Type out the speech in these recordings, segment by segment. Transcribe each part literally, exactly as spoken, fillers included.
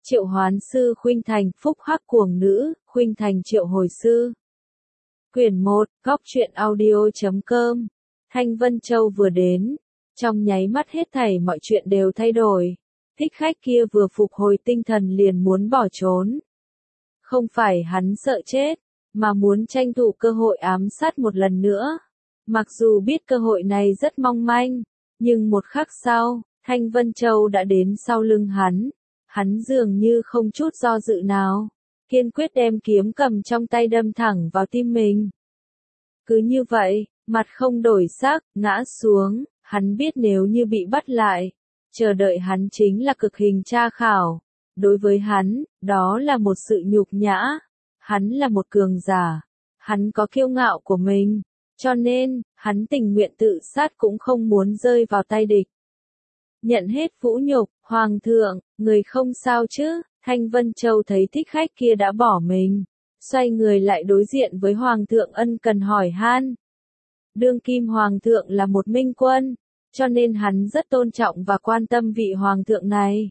Triệu hoán sư khuynh thành, phúc hắc cuồng nữ, khuynh thành triệu hồi sư. Quyển một, góc truyện audio chấm com. Thanh Vân Châu vừa đến, trong nháy mắt hết thảy mọi chuyện đều thay đổi. Thích khách kia vừa phục hồi tinh thần liền muốn bỏ trốn. Không phải hắn sợ chết, mà muốn tranh thủ cơ hội ám sát một lần nữa. Mặc dù biết cơ hội này rất mong manh, nhưng một khắc sau, Thanh Vân Châu đã đến sau lưng hắn. Hắn dường như không chút do dự nào, kiên quyết đem kiếm cầm trong tay đâm thẳng vào tim mình. Cứ như vậy, mặt không đổi sắc, ngã xuống, hắn biết nếu như bị bắt lại, chờ đợi hắn chính là cực hình tra khảo. Đối với hắn, đó là một sự nhục nhã. Hắn là một cường giả, hắn có kiêu ngạo của mình, cho nên, hắn tình nguyện tự sát cũng không muốn rơi vào tay địch. Nhận hết vũ nhục, Hoàng thượng, người không sao chứ? Thanh Vân Châu thấy thích khách kia đã bỏ mình, xoay người lại đối diện với Hoàng thượng ân cần hỏi han. Đương kim Hoàng thượng là một minh quân, cho nên hắn rất tôn trọng và quan tâm vị Hoàng thượng này.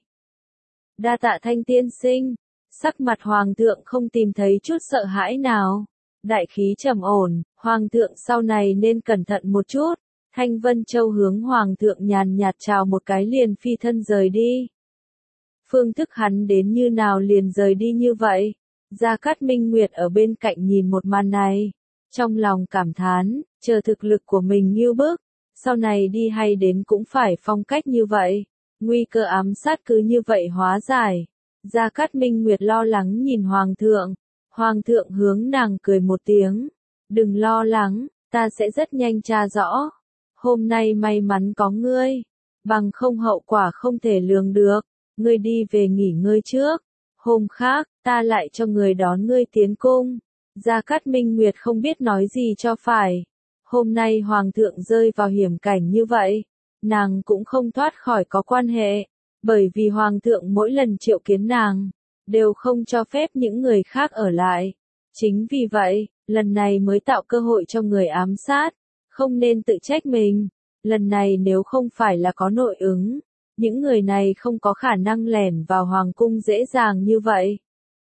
Đa tạ Thanh tiên sinh, sắc mặt Hoàng thượng không tìm thấy chút sợ hãi nào. Đại khí trầm ổn, Hoàng thượng sau này nên cẩn thận một chút. Thanh Vân Châu hướng Hoàng thượng nhàn nhạt chào một cái liền phi thân rời đi. Phương thức hắn đến như nào liền rời đi như vậy. Gia Cát Minh Nguyệt ở bên cạnh nhìn một màn này, trong lòng cảm thán, chờ thực lực của mình nghiêu bức, sau này đi hay đến cũng phải phong cách như vậy. Nguy cơ ám sát cứ như vậy hóa giải. Gia Cát Minh Nguyệt lo lắng nhìn Hoàng thượng. Hoàng thượng hướng nàng cười một tiếng. Đừng lo lắng, ta sẽ rất nhanh tra rõ. Hôm nay may mắn có ngươi, bằng không hậu quả không thể lường được. Ngươi đi về nghỉ ngơi trước. Hôm khác, ta lại cho người đón ngươi tiến cung. Gia Cát Minh Nguyệt không biết nói gì cho phải. Hôm nay Hoàng thượng rơi vào hiểm cảnh như vậy, nàng cũng không thoát khỏi có quan hệ. Bởi vì Hoàng thượng mỗi lần triệu kiến nàng, đều không cho phép những người khác ở lại. Chính vì vậy, lần này mới tạo cơ hội cho người ám sát. Không nên tự trách mình. Lần này nếu không phải là có nội ứng, những người này không có khả năng lẻn vào hoàng cung dễ dàng như vậy.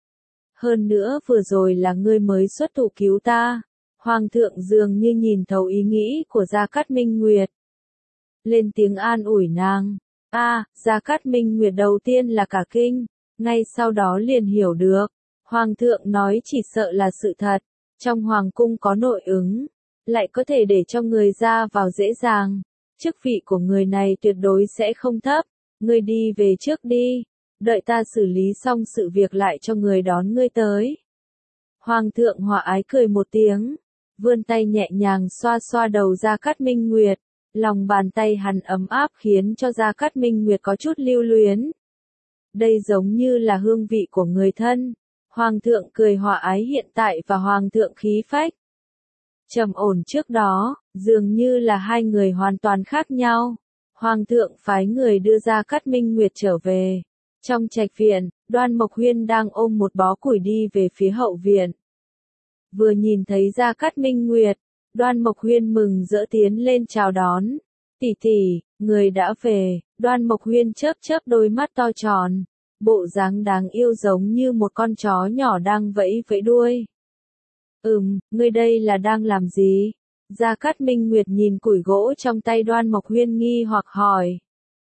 Hơn nữa vừa rồi là ngươi mới xuất thủ cứu ta. Hoàng thượng dường như nhìn thấu ý nghĩ của Gia Cát Minh Nguyệt. Lên tiếng an ủi nàng. A, à, Gia Cát Minh Nguyệt đầu tiên là cả kinh, ngay sau đó liền hiểu được. Hoàng thượng nói chỉ sợ là sự thật. Trong hoàng cung có nội ứng, lại có thể để cho người ra vào dễ dàng. Chức vị của người này tuyệt đối sẽ không thấp. Ngươi đi về trước đi, đợi ta xử lý xong sự việc lại cho người đón ngươi tới. Hoàng thượng hòa ái cười một tiếng, vươn tay nhẹ nhàng xoa xoa đầu Gia Cát Minh Nguyệt. Lòng bàn tay hắn ấm áp khiến cho Gia Cát Minh Nguyệt có chút lưu luyến. Đây giống như là hương vị của người thân. Hoàng thượng cười hòa ái hiện tại và Hoàng thượng khí phách trầm ổn trước đó, dường như là hai người hoàn toàn khác nhau. Hoàng thượng phái người đưa Gia Cát Minh Nguyệt trở về. Trong trạch viện, Đoan Mộc Huyên đang ôm một bó củi đi về phía hậu viện. Vừa nhìn thấy Gia Cát Minh Nguyệt, Đoan Mộc Huyên mừng rỡ tiến lên chào đón. Tỷ tỷ, người đã về. Đoan Mộc Huyên chớp chớp đôi mắt to tròn, bộ dáng đáng yêu giống như một con chó nhỏ đang vẫy vẫy đuôi. Ừm, ngươi đây là đang làm gì? Gia Cát Minh Nguyệt nhìn củi gỗ trong tay Đoan Mộc Huyên nghi hoặc hỏi.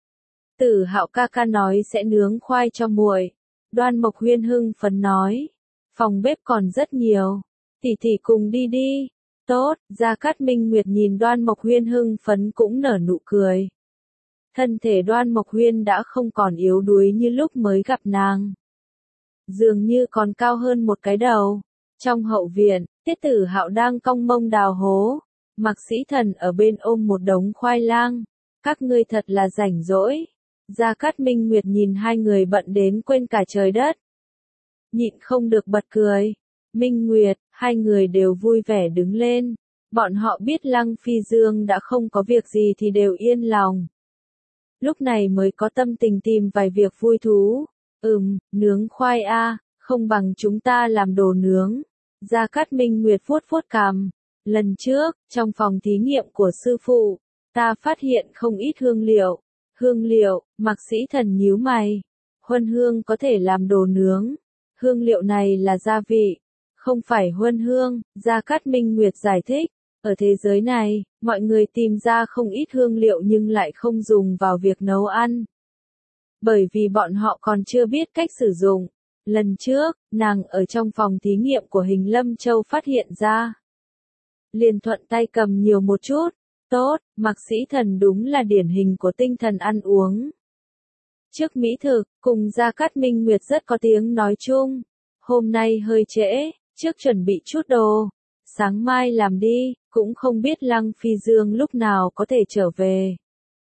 Tử Hạo ca ca nói sẽ nướng khoai cho muội. Đoan Mộc Huyên hưng phấn nói. Phòng bếp còn rất nhiều. Tỷ tỷ cùng đi đi. Tốt, Gia Cát Minh Nguyệt nhìn Đoan Mộc Huyên hưng phấn cũng nở nụ cười. Thân thể Đoan Mộc Huyên đã không còn yếu đuối như lúc mới gặp nàng. Dường như còn cao hơn một cái đầu. Trong hậu viện, Tiết Tử Hạo đang cong mông đào hố. Mạc Sĩ Thần ở bên ôm một đống khoai lang. Các ngươi thật là rảnh rỗi. Gia Cát Minh Nguyệt nhìn hai người bận đến quên cả trời đất. Nhịn không được bật cười. Minh Nguyệt, hai người đều vui vẻ đứng lên. Bọn họ biết Lăng Phi Dương đã không có việc gì thì đều yên lòng. Lúc này mới có tâm tình tìm vài việc vui thú. Ừm, nướng khoai a, không bằng chúng ta làm đồ nướng. Gia Cát Minh Nguyệt vuốt vuốt cằm. Lần trước, trong phòng thí nghiệm của sư phụ, ta phát hiện không ít hương liệu. Hương liệu, Mạc Sĩ Thần nhíu mày. Huân hương có thể làm đồ nướng. Hương liệu này là gia vị, không phải huân hương, Gia Cát Minh Nguyệt giải thích. Ở thế giới này, mọi người tìm ra không ít hương liệu nhưng lại không dùng vào việc nấu ăn. Bởi vì bọn họ còn chưa biết cách sử dụng. Lần trước, nàng ở trong phòng thí nghiệm của Hình Lâm Châu phát hiện ra. Liền thuận tay cầm nhiều một chút. Tốt, Mạc Sĩ Thần đúng là điển hình của tinh thần ăn uống. Trước mỹ thực, cùng Gia Cát Minh Nguyệt rất có tiếng nói chung. Hôm nay hơi trễ, trước chuẩn bị chút đồ. Sáng mai làm đi, cũng không biết Lăng Phi Dương lúc nào có thể trở về.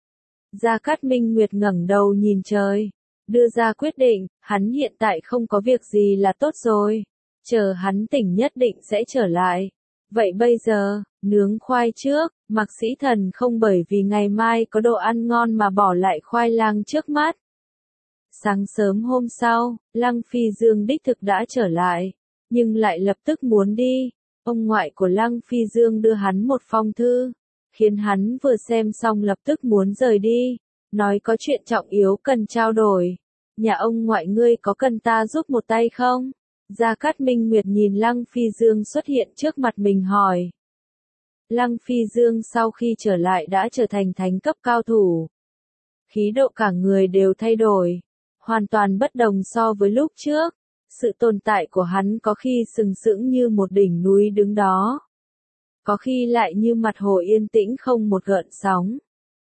Gia Cát Minh Nguyệt ngẩng đầu nhìn trời. Đưa ra quyết định, hắn hiện tại không có việc gì là tốt rồi. Chờ hắn tỉnh nhất định sẽ trở lại. Vậy bây giờ, nướng khoai trước, Mạc Sĩ Thần không bởi vì ngày mai có đồ ăn ngon mà bỏ lại khoai lang trước mắt. Sáng sớm hôm sau, Lăng Phi Dương đích thực đã trở lại, nhưng lại lập tức muốn đi. Ông ngoại của Lăng Phi Dương đưa hắn một phong thư, khiến hắn vừa xem xong lập tức muốn rời đi, nói có chuyện trọng yếu cần trao đổi. Nhà ông ngoại ngươi có cần ta giúp một tay không? Gia Cát Minh Nguyệt nhìn Lăng Phi Dương xuất hiện trước mặt mình hỏi. Lăng Phi Dương sau khi trở lại đã trở thành thánh cấp cao thủ. Khí độ cả người đều thay đổi, hoàn toàn bất đồng so với lúc trước. Sự tồn tại của hắn có khi sừng sững như một đỉnh núi đứng đó. Có khi lại như mặt hồ yên tĩnh không một gợn sóng.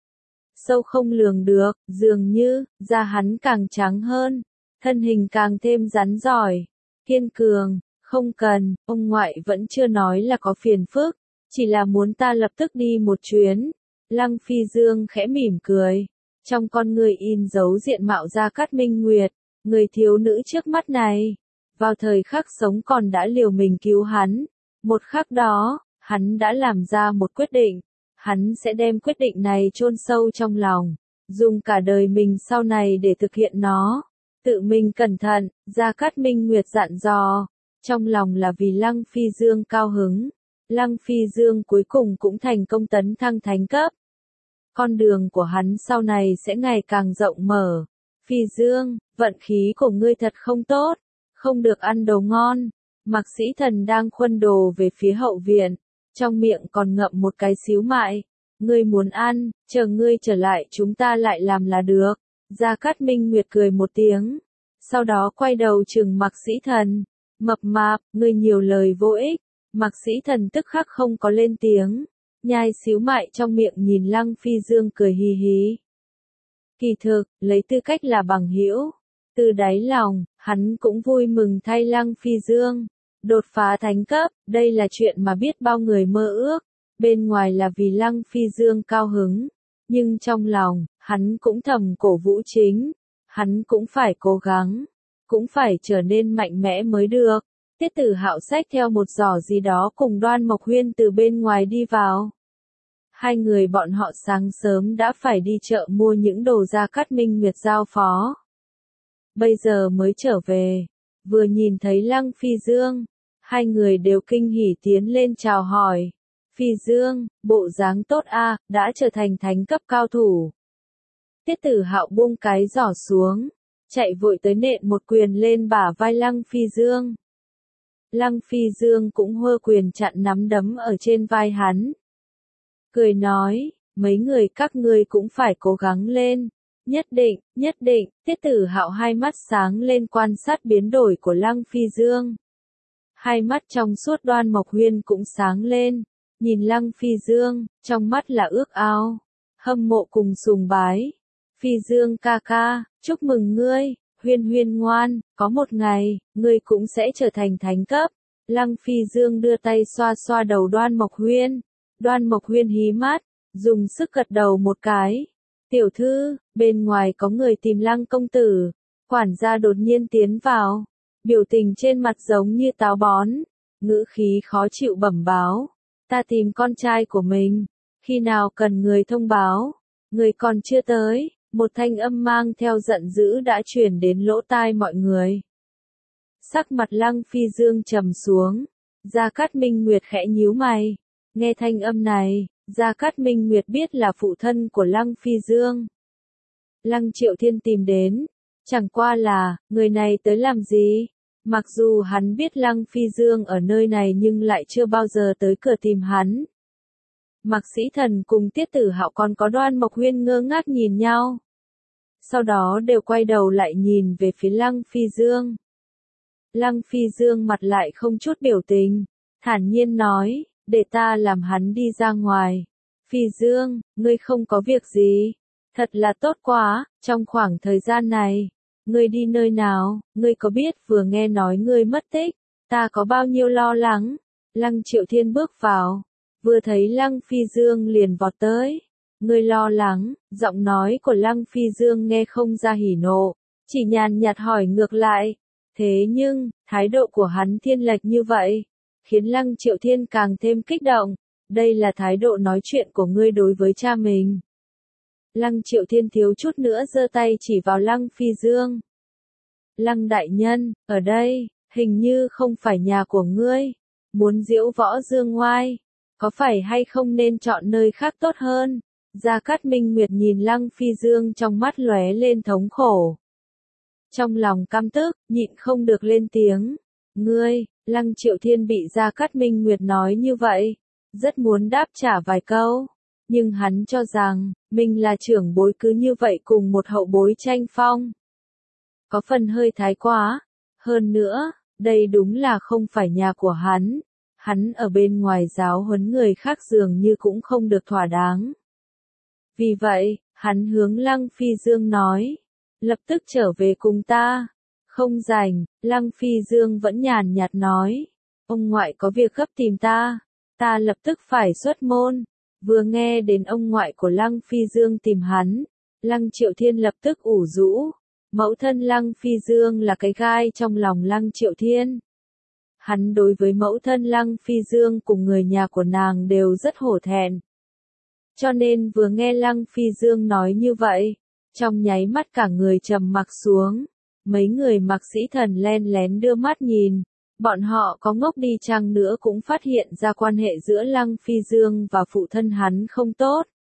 Sâu không lường được, dường như, da hắn càng trắng hơn, thân hình càng thêm rắn giỏi, kiên cường, không cần, ông ngoại vẫn chưa nói là có phiền phức, chỉ là muốn ta lập tức đi một chuyến. Lăng Phi Dương khẽ mỉm cười, trong con người in dấu diện mạo Gia Cát Minh Nguyệt, người thiếu nữ trước mắt này. Vào thời khắc sống còn đã liều mình cứu hắn, một khắc đó, hắn đã làm ra một quyết định. Hắn sẽ đem quyết định này chôn sâu trong lòng, dùng cả đời mình sau này để thực hiện nó. Tự mình cẩn thận, Gia Cát Minh Nguyệt dặn dò, trong lòng là vì Lăng Phi Dương cao hứng. Lăng Phi Dương cuối cùng cũng thành công tấn thăng thánh cấp. Con đường của hắn sau này sẽ ngày càng rộng mở. Phi Dương, vận khí của ngươi thật không tốt, không được ăn đồ ngon. Mạc Sĩ Thần đang khuân đồ về phía hậu viện. Trong miệng còn ngậm một cái xíu mại. Ngươi muốn ăn, chờ ngươi trở lại chúng ta lại làm là được. Gia Cát Minh Nguyệt cười một tiếng. Sau đó quay đầu trừng Mạc Sĩ Thần. Mập mạp, ngươi nhiều lời vô ích. Mạc Sĩ Thần tức khắc không có lên tiếng. Nhai xíu mại trong miệng nhìn Lăng Phi Dương cười hì hí. Kỳ thực, lấy tư cách là bằng hữu. Từ đáy lòng, hắn cũng vui mừng thay Lăng Phi Dương. Đột phá thánh cấp, đây là chuyện mà biết bao người mơ ước. Bên ngoài là vì Lăng Phi Dương cao hứng. Nhưng trong lòng, hắn cũng thầm cổ vũ chính. Hắn cũng phải cố gắng. Cũng phải trở nên mạnh mẽ mới được. Tiết Tử Hạo xách theo một giỏ gì đó cùng Đoan Mộc Huyên từ bên ngoài đi vào. Hai người bọn họ sáng sớm đã phải đi chợ mua những đồ Gia Cát Minh Nguyệt giao phó. Bây giờ mới trở về. Vừa nhìn thấy Lăng Phi Dương. Hai người đều kinh hỉ tiến lên chào hỏi. Phi Dương, bộ dáng tốt a, đã trở thành thánh cấp cao thủ. Tiết Tử Hạo buông cái giỏ xuống, chạy vội tới nện một quyền lên bả vai Lăng Phi Dương. Lăng Phi Dương cũng hơ quyền chặn nắm đấm ở trên vai hắn. Cười nói, mấy người các ngươi cũng phải cố gắng lên. Nhất định, nhất định, Tiết Tử Hạo hai mắt sáng lên quan sát biến đổi của Lăng Phi Dương. Hai mắt trong suốt Đoan Mộc Huyên cũng sáng lên, nhìn Lăng Phi Dương, trong mắt là ước ao, hâm mộ cùng sùng bái. Phi Dương ca ca, chúc mừng ngươi, Huyên Huyên ngoan, có một ngày, ngươi cũng sẽ trở thành thánh cấp. Lăng Phi Dương đưa tay xoa xoa đầu Đoan Mộc Huyên, Đoan Mộc Huyên hí mắt, dùng sức gật đầu một cái. Tiểu thư, bên ngoài có người tìm Lăng công tử, quản gia đột nhiên tiến vào. Biểu tình trên mặt giống như táo bón, ngữ khí khó chịu bẩm báo. Ta tìm con trai của mình, khi nào cần người thông báo, người còn chưa tới, một thanh âm mang theo giận dữ đã truyền đến lỗ tai mọi người. Sắc mặt Lăng Phi Dương trầm xuống, Gia Cát Minh Nguyệt khẽ nhíu mày, nghe thanh âm này, Gia Cát Minh Nguyệt biết là phụ thân của Lăng Phi Dương. Lăng Triệu Thiên tìm đến, Chẳng qua là, người này tới làm gì? Mặc dù hắn biết Lăng Phi Dương ở nơi này nhưng lại chưa bao giờ tới cửa tìm hắn. Mạc Sĩ Thần cùng Tiết Tử Hạo còn có Đoan Mộc Huyên ngơ ngác nhìn nhau. Sau đó đều quay đầu lại nhìn về phía Lăng Phi Dương. Lăng Phi Dương mặt lại không chút biểu tình, thản nhiên nói, để ta làm hắn đi ra ngoài. Phi Dương, ngươi không có việc gì? Thật là tốt quá, trong khoảng thời gian này, ngươi đi nơi nào, ngươi có biết vừa nghe nói ngươi mất tích, ta có bao nhiêu lo lắng? Lăng Triệu Thiên bước vào, vừa thấy Lăng Phi Dương liền vọt tới. Ngươi lo lắng, giọng nói của Lăng Phi Dương nghe không ra hỉ nộ, chỉ nhàn nhạt hỏi ngược lại. Thế nhưng, thái độ của hắn thiên lệch như vậy, khiến Lăng Triệu Thiên càng thêm kích động. Đây là thái độ nói chuyện của ngươi đối với cha mình. Lăng Triệu Thiên thiếu chút nữa giơ tay chỉ vào Lăng Phi Dương. Lăng đại nhân, ở đây, hình như không phải nhà của ngươi. Muốn diễu võ dương ngoai, có phải hay không nên chọn nơi khác tốt hơn? Gia Cát Minh Nguyệt nhìn Lăng Phi Dương trong mắt lóe lên thống khổ. Trong lòng căm tức, nhịn không được lên tiếng. Ngươi, Lăng Triệu Thiên bị Gia Cát Minh Nguyệt nói như vậy, rất muốn đáp trả vài câu. Nhưng hắn cho rằng, mình là trưởng bối cứ như vậy cùng một hậu bối tranh phong. Có phần hơi thái quá. Hơn nữa, đây đúng là không phải nhà của hắn. Hắn ở bên ngoài giáo huấn người khác dường như cũng không được thỏa đáng. Vì vậy, hắn hướng Lăng Phi Dương nói, lập tức trở về cùng ta. Không rảnh, Lăng Phi Dương vẫn nhàn nhạt nói, ông ngoại có việc gấp tìm ta, ta lập tức phải xuất môn. Vừa nghe đến ông ngoại của Lăng Phi Dương tìm hắn, Lăng Triệu Thiên lập tức ủ rũ. Mẫu thân Lăng Phi Dương là cái gai trong lòng Lăng Triệu Thiên. Hắn đối với mẫu thân Lăng Phi Dương cùng người nhà của nàng đều rất hổ thẹn. Cho nên vừa nghe Lăng Phi Dương nói như vậy, trong nháy mắt cả người trầm mặc xuống. Mấy người Mạc Sĩ Thần len lén đưa mắt nhìn. Bọn họ có ngốc đi chăng nữa cũng phát hiện ra quan hệ giữa Lăng Phi Dương và phụ thân hắn không tốt.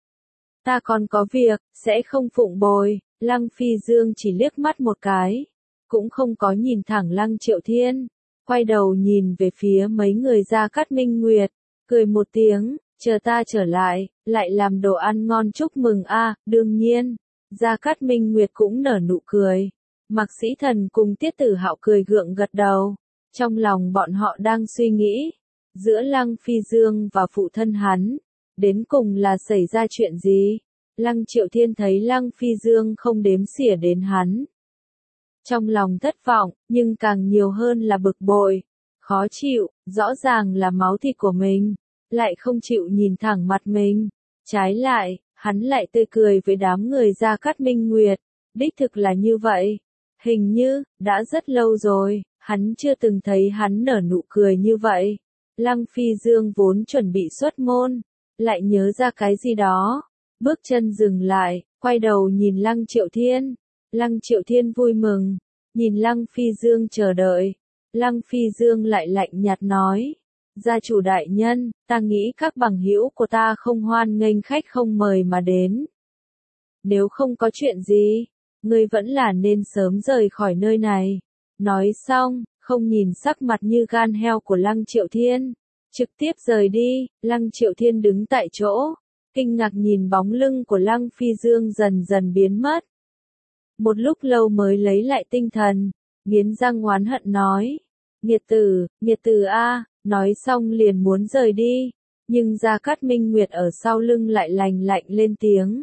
Ta còn có việc, sẽ không phụng bồi. Lăng Phi Dương chỉ liếc mắt một cái, cũng không có nhìn thẳng Lăng Triệu Thiên, quay đầu nhìn về phía mấy người Gia Cát Minh Nguyệt, cười một tiếng, chờ ta trở lại, lại làm đồ ăn ngon chúc mừng a. À, đương nhiên, Gia Cát Minh Nguyệt cũng nở nụ cười. Mạc Sĩ Thần cùng Tiết Tử Hạo cười gượng gật đầu, trong lòng bọn họ đang suy nghĩ, giữa Lăng Phi Dương và phụ thân hắn, đến cùng là xảy ra chuyện gì? Lăng Triệu Thiên thấy Lăng Phi Dương không đếm xỉa đến hắn. Trong lòng thất vọng, nhưng càng nhiều hơn là bực bội, khó chịu, rõ ràng là máu thịt của mình, lại không chịu nhìn thẳng mặt mình. Trái lại, hắn lại tươi cười với đám người Gia Cát Minh Nguyệt, đích thực là như vậy. Hình như, đã rất lâu rồi, hắn chưa từng thấy hắn nở nụ cười như vậy. Lăng Phi Dương vốn chuẩn bị xuất môn, lại nhớ ra cái gì đó. Bước chân dừng lại, quay đầu nhìn Lăng Triệu Thiên. Lăng Triệu Thiên vui mừng, nhìn Lăng Phi Dương chờ đợi. Lăng Phi Dương lại lạnh nhạt nói, gia chủ đại nhân, ta nghĩ các bằng hữu của ta không hoan nghênh khách không mời mà đến. Nếu không có chuyện gì, ngươi vẫn là nên sớm rời khỏi nơi này. Nói xong, không nhìn sắc mặt như gan heo của Lăng Triệu Thiên, trực tiếp rời đi. Lăng Triệu Thiên đứng tại chỗ, kinh ngạc nhìn bóng lưng của Lăng Phi Dương dần dần biến mất. Một lúc lâu mới lấy lại tinh thần, nghiến răng oán hận nói, nghiệt tử, nghiệt tử a, nói xong liền muốn rời đi, nhưng Gia Cát Minh Nguyệt ở sau lưng lại lành lạnh lên tiếng.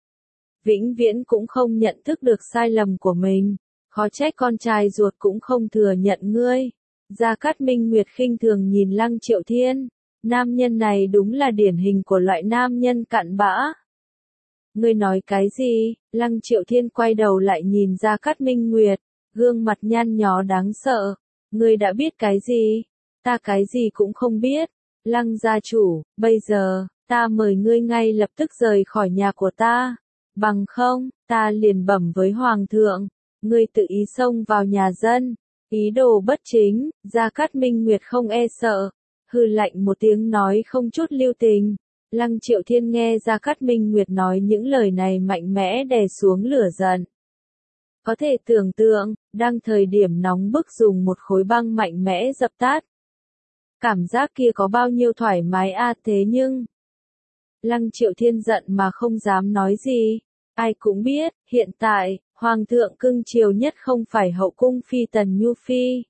Vĩnh viễn cũng không nhận thức được sai lầm của mình, khó trách con trai ruột cũng không thừa nhận ngươi. Gia Cát Minh Nguyệt khinh thường nhìn Lăng Triệu Thiên. Nam nhân này đúng là điển hình của loại nam nhân cặn bã. Ngươi nói cái gì? Lăng Triệu Thiên quay đầu lại nhìn Gia Cát Minh Nguyệt, gương mặt nhăn nhó đáng sợ. Ngươi đã biết cái gì? Ta cái gì cũng không biết. Lăng gia chủ, bây giờ, ta mời ngươi ngay lập tức rời khỏi nhà của ta. Bằng không, ta liền bẩm với Hoàng thượng. Ngươi tự ý xông vào nhà dân, ý đồ bất chính. Gia Cát Minh Nguyệt không e sợ, hừ lạnh một tiếng nói không chút lưu tình. Lăng Triệu Thiên nghe Gia Cát Minh Nguyệt nói những lời này mạnh mẽ đè xuống lửa giận. Có thể tưởng tượng, đang thời điểm nóng bức dùng một khối băng mạnh mẽ dập tắt. Cảm giác kia có bao nhiêu thoải mái a thế nhưng... Lăng Triệu Thiên giận mà không dám nói gì. Ai cũng biết, hiện tại, Hoàng thượng cưng chiều nhất không phải hậu cung phi Tần Nhu Phi.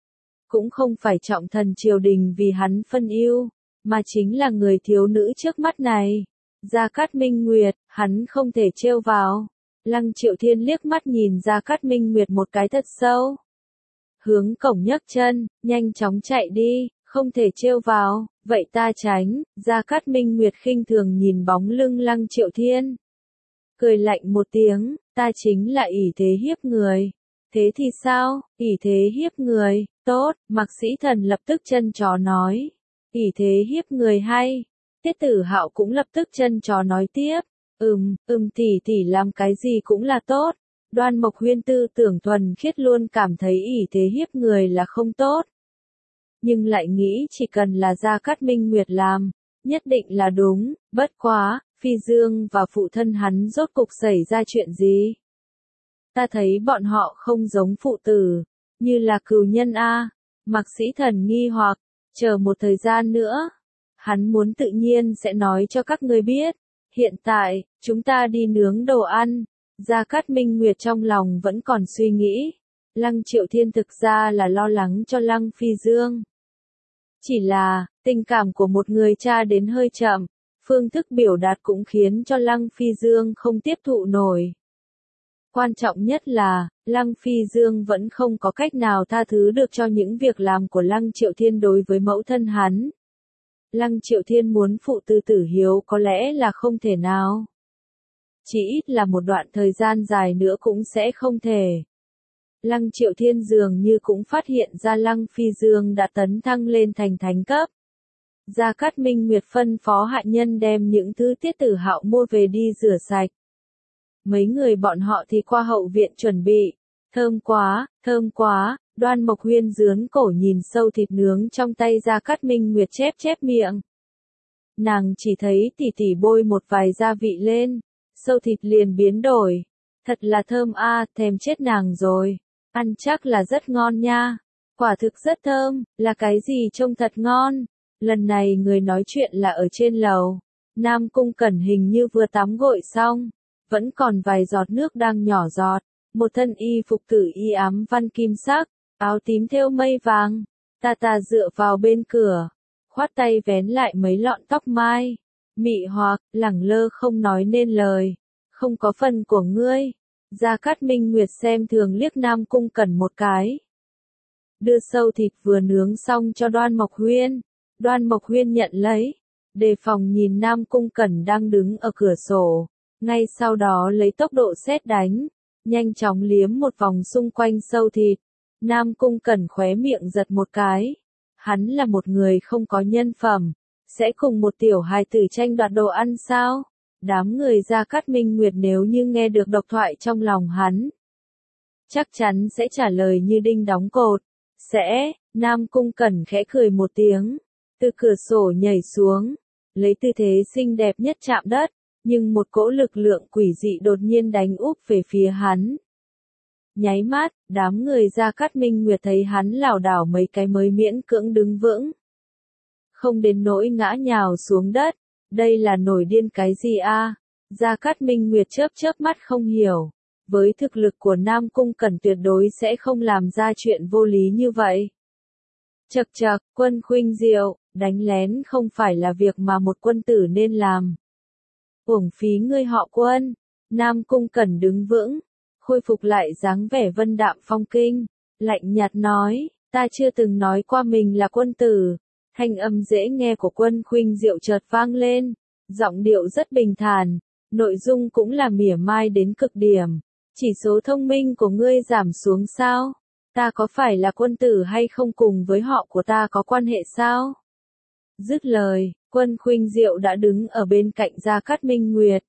Cũng không phải trọng thần triều đình vì hắn phân ưu, mà chính là người thiếu nữ trước mắt này. Gia Cát Minh Nguyệt, hắn không thể trêu vào. Lăng Triệu Thiên liếc mắt nhìn Gia Cát Minh Nguyệt một cái thật sâu. Hướng cổng nhấc chân, nhanh chóng chạy đi, không thể trêu vào, vậy ta tránh. Gia Cát Minh Nguyệt khinh thường nhìn bóng lưng Lăng Triệu Thiên. Cười lạnh một tiếng, ta chính là ỷ thế hiếp người. Thế thì sao, ỷ thế hiếp người, tốt, Mạc Sĩ Thần lập tức chân chó nói. ỷ thế hiếp người hay. Tiết Tử Hạo cũng lập tức chân chó nói tiếp. Ừm, ừm tỷ tỷ làm cái gì cũng là tốt. Đoan Mộc Huyên tư tưởng thuần khiết luôn cảm thấy ỷ thế hiếp người là không tốt. Nhưng lại nghĩ chỉ cần là Gia Cát Minh Nguyệt làm, nhất định là đúng, bất quá, Phi Dương và phụ thân hắn rốt cục xảy ra chuyện gì? Ta thấy bọn họ không giống phụ tử, như là cừu nhân a. Mạc Sĩ Thần nghi hoặc, chờ một thời gian nữa. Hắn muốn tự nhiên sẽ nói cho các ngươi biết. Hiện tại, chúng ta đi nướng đồ ăn. Gia Cát Minh Nguyệt trong lòng vẫn còn suy nghĩ. Lăng Triệu Thiên thực ra là lo lắng cho Lăng Phi Dương. Chỉ là, tình cảm của một người cha đến hơi chậm, phương thức biểu đạt cũng khiến cho Lăng Phi Dương không tiếp thụ nổi. Quan trọng nhất là, Lăng Phi Dương vẫn không có cách nào tha thứ được cho những việc làm của Lăng Triệu Thiên đối với mẫu thân hắn. Lăng Triệu Thiên muốn phụ tử tử hiếu có lẽ là không thể nào. Chỉ ít là một đoạn thời gian dài nữa cũng sẽ không thể. Lăng Triệu Thiên dường như cũng phát hiện ra Lăng Phi Dương đã tấn thăng lên thành thánh cấp. Gia Cát Minh Nguyệt phân phó hạ nhân đem những thứ Tiết Tử Hạo mua về đi rửa sạch. Mấy người bọn họ thì qua hậu viện chuẩn bị. Thơm quá, thơm quá, Đoan Mộc Huyên dướn cổ nhìn sâu thịt nướng trong tay Gia Cát Minh Nguyệt chép chép miệng. Nàng chỉ thấy tỉ tỉ bôi một vài gia vị lên, sâu thịt liền biến đổi. Thật là thơm a, thèm chết nàng rồi. Ăn chắc là rất ngon nha. Quả thực rất thơm, là cái gì trông thật ngon. Lần này người nói chuyện là ở trên lầu. Nam Cung Cẩn hình như vừa tắm gội xong. Vẫn còn vài giọt nước đang nhỏ giọt. Một thân y phục tử y ám văn kim sắc, áo tím thêu mây vàng. Ta ta dựa vào bên cửa, khoát tay vén lại mấy lọn tóc mai. Mị hoặc, lẳng lơ không nói nên lời. Không có phần của ngươi. Gia Cát Minh Nguyệt xem thường liếc Nam Cung Cẩn một cái. Đưa sâu thịt vừa nướng xong cho Đoan Mộc Huyên. Đoan Mộc Huyên nhận lấy. Đề phòng nhìn Nam Cung Cẩn đang đứng ở cửa sổ. Ngay sau đó lấy tốc độ sét đánh. Nhanh chóng liếm một vòng xung quanh sâu thịt. Nam Cung Cẩn khóe miệng giật một cái. Hắn là một người không có nhân phẩm. Sẽ cùng một tiểu hài tử tranh đoạt đồ ăn sao? Đám người Gia Cát Minh Nguyệt nếu như nghe được độc thoại trong lòng hắn, chắc chắn sẽ trả lời như đinh đóng cột. Sẽ, Nam Cung Cẩn khẽ cười một tiếng, từ cửa sổ nhảy xuống, lấy tư thế xinh đẹp nhất chạm đất, nhưng một cỗ lực lượng quỷ dị đột nhiên đánh úp về phía hắn. Nháy mắt, đám người Gia Cát Minh Nguyệt thấy hắn lảo đảo mấy cái mới miễn cưỡng đứng vững. Không đến nỗi ngã nhào xuống đất. Đây là nổi điên cái gì a? Gia Cát Minh Nguyệt chớp chớp mắt không hiểu. Với thực lực của Nam Cung Cẩn tuyệt đối sẽ không làm ra chuyện vô lý như vậy. Chậc chậc, Quân Khuynh Diệu, đánh lén không phải là việc mà một quân tử nên làm. Uổng phí ngươi họ Quân. Nam Cung Cẩn đứng vững, khôi phục lại dáng vẻ vân đạm phong kinh, lạnh nhạt nói, ta chưa từng nói qua mình là quân tử. Thanh âm dễ nghe của Quân Khuynh Diệu chợt vang lên, giọng điệu rất bình thản, nội dung cũng là mỉa mai đến cực điểm. Chỉ số thông minh của ngươi giảm xuống sao? Ta có phải là quân tử hay không cùng với họ của ta có quan hệ sao? Dứt lời, Quân Khuynh Diệu đã đứng ở bên cạnh Gia Cát Minh Nguyệt.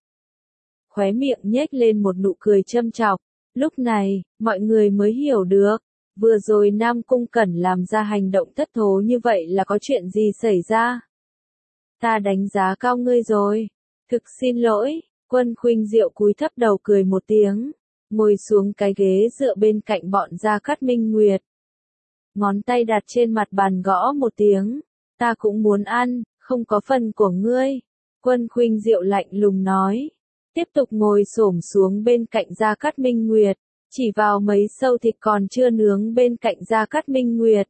Khóe miệng nhếch lên một nụ cười châm chọc, lúc này, mọi người mới hiểu được. Vừa rồi Nam Cung Cẩn làm ra hành động thất thố như vậy là có chuyện gì xảy ra? Ta đánh giá cao ngươi rồi. Thực xin lỗi, Quân Khuynh Diệu cúi thấp đầu cười một tiếng. ngồi xuống cái ghế dựa bên cạnh bọn Gia Cát Minh Nguyệt. Ngón tay đặt trên mặt bàn gõ một tiếng, ta cũng muốn ăn, không có phần của ngươi. Quân Khuynh Diệu lạnh lùng nói, tiếp tục ngồi xổm xuống bên cạnh Gia Cát Minh Nguyệt, chỉ vào mấy sâu thịt còn chưa nướng bên cạnh Gia Cát Minh Nguyệt.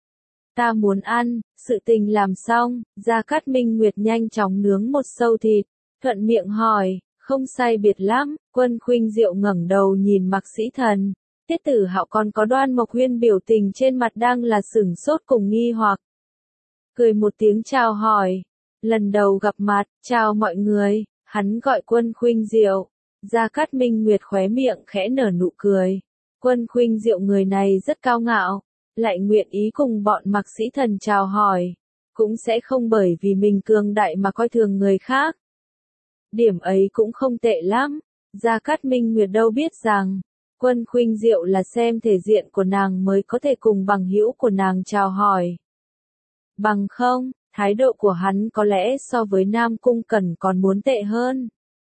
Ta muốn ăn, sự tình làm xong, Gia Cát Minh Nguyệt nhanh chóng nướng một sâu thịt, thuận miệng hỏi, không sai biệt lắm. Quân Khuynh Diệu ngẩng đầu nhìn Mạc Sĩ Thần, Tiết Tử Hạo còn có Đoan Mộc Huyên biểu tình trên mặt đang là sửng sốt cùng nghi hoặc. Cười một tiếng chào hỏi, lần đầu gặp mặt, chào mọi người, hắn gọi Quân Khuynh Diệu. Gia Cát Minh Nguyệt khóe miệng khẽ nở nụ cười. Quân Khuynh Diệu người này rất cao ngạo, lại nguyện ý cùng bọn Mạc Sĩ Thần chào hỏi, cũng sẽ không bởi vì mình cường đại mà coi thường người khác. Điểm ấy cũng không tệ lắm. Gia Cát Minh Nguyệt đâu biết rằng, Quân Khuynh Diệu là xem thể diện của nàng mới có thể cùng bằng hữu của nàng chào hỏi. Bằng không, thái độ của hắn có lẽ so với Nam Cung Cẩn còn muốn tệ hơn.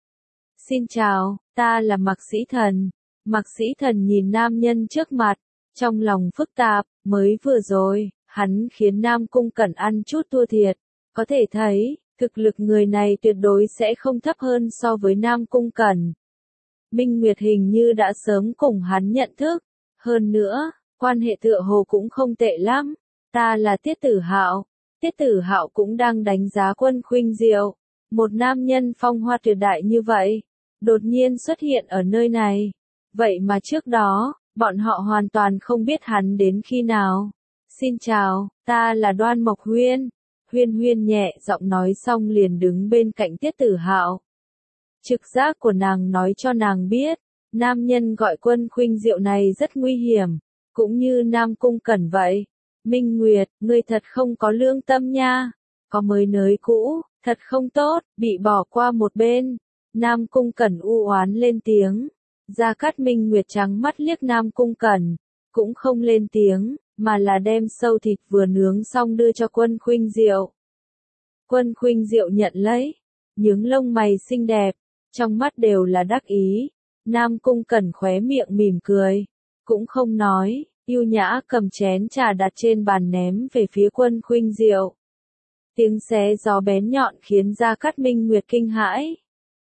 Xin chào, ta là Mạc Sĩ Thần. Mạc Sĩ Thần nhìn nam nhân trước mặt, trong lòng phức tạp, mới vừa rồi, hắn khiến Nam Cung Cẩn ăn chút thua thiệt. Có thể thấy, thực lực người này tuyệt đối sẽ không thấp hơn so với Nam Cung Cẩn. Minh Nguyệt hình như đã sớm cùng hắn nhận thức. Hơn nữa, quan hệ tựa hồ cũng không tệ lắm. Ta là Tiết Tử Hạo. Tiết Tử Hạo cũng đang đánh giá Quân Khuynh Diệu. Một nam nhân phong hoa tuyệt đại như vậy, đột nhiên xuất hiện ở nơi này. Vậy mà trước đó, bọn họ hoàn toàn không biết hắn đến khi nào. Xin chào, ta là Đoan Mộc Huyên. Huyên Huyên nhẹ giọng nói xong liền đứng bên cạnh Tiết Tử Hạo. Trực giác của nàng nói cho nàng biết, nam nhân gọi Quân Khuynh Diệu này rất nguy hiểm, cũng như Nam Cung Cẩn vậy. Minh Nguyệt, ngươi thật không có lương tâm nha, có mới nới cũ, thật không tốt, bị bỏ qua một bên. Nam Cung Cẩn u oán lên tiếng. Gia Cát Minh Nguyệt trắng mắt liếc Nam Cung Cẩn, cũng không lên tiếng, mà là đem sâu thịt vừa nướng xong đưa cho Quân Khuynh Diệu. Quân Khuynh Diệu nhận lấy, nhướng lông mày xinh đẹp, trong mắt đều là đắc ý. Nam Cung Cẩn khóe miệng mỉm cười, cũng không nói, yêu nhã cầm chén trà đặt trên bàn ném về phía Quân Khuynh Diệu. Tiếng xé gió bén nhọn khiến Gia Cát Minh Nguyệt kinh hãi.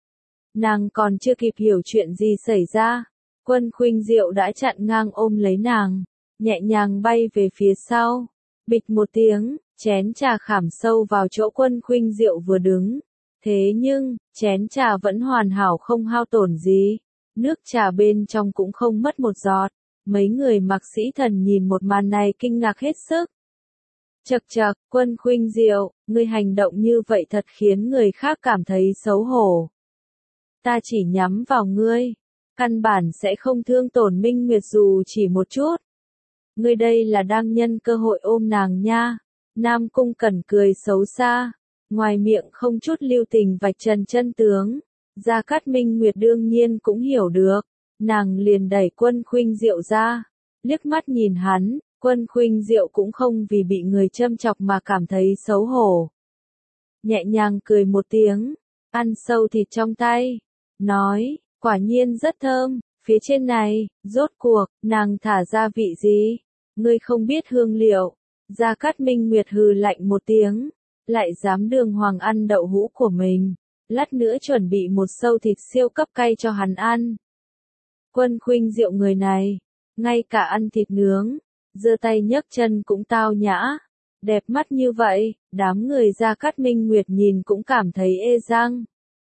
Nàng còn chưa kịp hiểu chuyện gì xảy ra, Quân Khuynh Diệu đã chặn ngang ôm lấy nàng, nhẹ nhàng bay về phía sau. Bịch một tiếng, chén trà khảm sâu vào chỗ Quân Khuynh Diệu vừa đứng. Thế nhưng, chén trà vẫn hoàn hảo không hao tổn gì. Nước trà bên trong cũng không mất một giọt. Mấy người Mạc Sĩ Thần nhìn một màn này kinh ngạc hết sức. Chậc chậc, Quân Khuynh Diệu, ngươi hành động như vậy thật khiến người khác cảm thấy xấu hổ. Ta chỉ nhắm vào ngươi, căn bản sẽ không thương tổn Minh Nguyệt dù chỉ một chút. Ngươi đây là đang nhân cơ hội ôm nàng nha. Nam Cung Cẩn cười xấu xa, ngoài miệng không chút lưu tình vạch trần chân tướng. Gia Cát Minh Nguyệt đương nhiên cũng hiểu được, nàng liền đẩy Quân Khuynh Diệu ra, liếc mắt nhìn hắn. Quân Khuynh Diệu cũng không vì bị người châm chọc mà cảm thấy xấu hổ. Nhẹ nhàng cười một tiếng, ăn sâu thịt trong tay, nói, quả nhiên rất thơm, phía trên này, rốt cuộc, nàng thả gia vị gì? Ngươi không biết hương liệu. Gia Cát Minh Nguyệt hừ lạnh một tiếng, lại dám đường hoàng ăn đậu hũ của mình, lát nữa chuẩn bị một sâu thịt siêu cấp cay cho hắn ăn. Quân Khuynh Diệu người này, ngay cả ăn thịt nướng, giơ tay nhấc chân cũng tao nhã, đẹp mắt như vậy, đám người Gia Cát Minh Nguyệt nhìn cũng cảm thấy ê răng.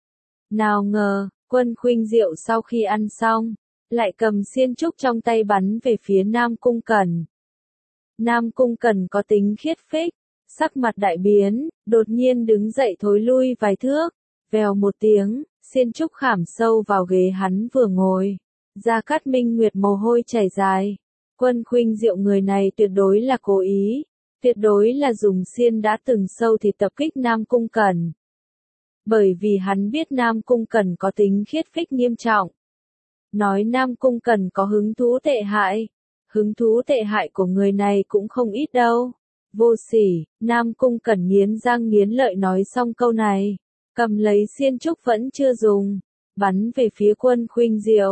Nào ngờ, Quân Khuynh Diệu sau khi ăn xong, lại cầm xiên trúc trong tay bắn về phía Nam Cung Cẩn. Nam Cung Cẩn có tính khiết phích, sắc mặt đại biến, đột nhiên đứng dậy thối lui vài thước, vèo một tiếng, xiên trúc khảm sâu vào ghế hắn vừa ngồi. Gia Cát Minh Nguyệt mồ hôi chảy dài. Quân Khuynh Diệu người này tuyệt đối là cố ý, tuyệt đối là dùng xiên đã từng sâu thịt tập kích Nam Cung Cẩn. Bởi vì hắn biết Nam Cung Cẩn có tính khiết phích nghiêm trọng. Nói Nam Cung Cẩn có hứng thú tệ hại, hứng thú tệ hại của người này cũng không ít đâu. Vô sỉ, Nam Cung Cẩn nghiến răng nghiến lợi nói xong câu này, cầm lấy xiên trúc vẫn chưa dùng, bắn về phía Quân Khuynh Diệu.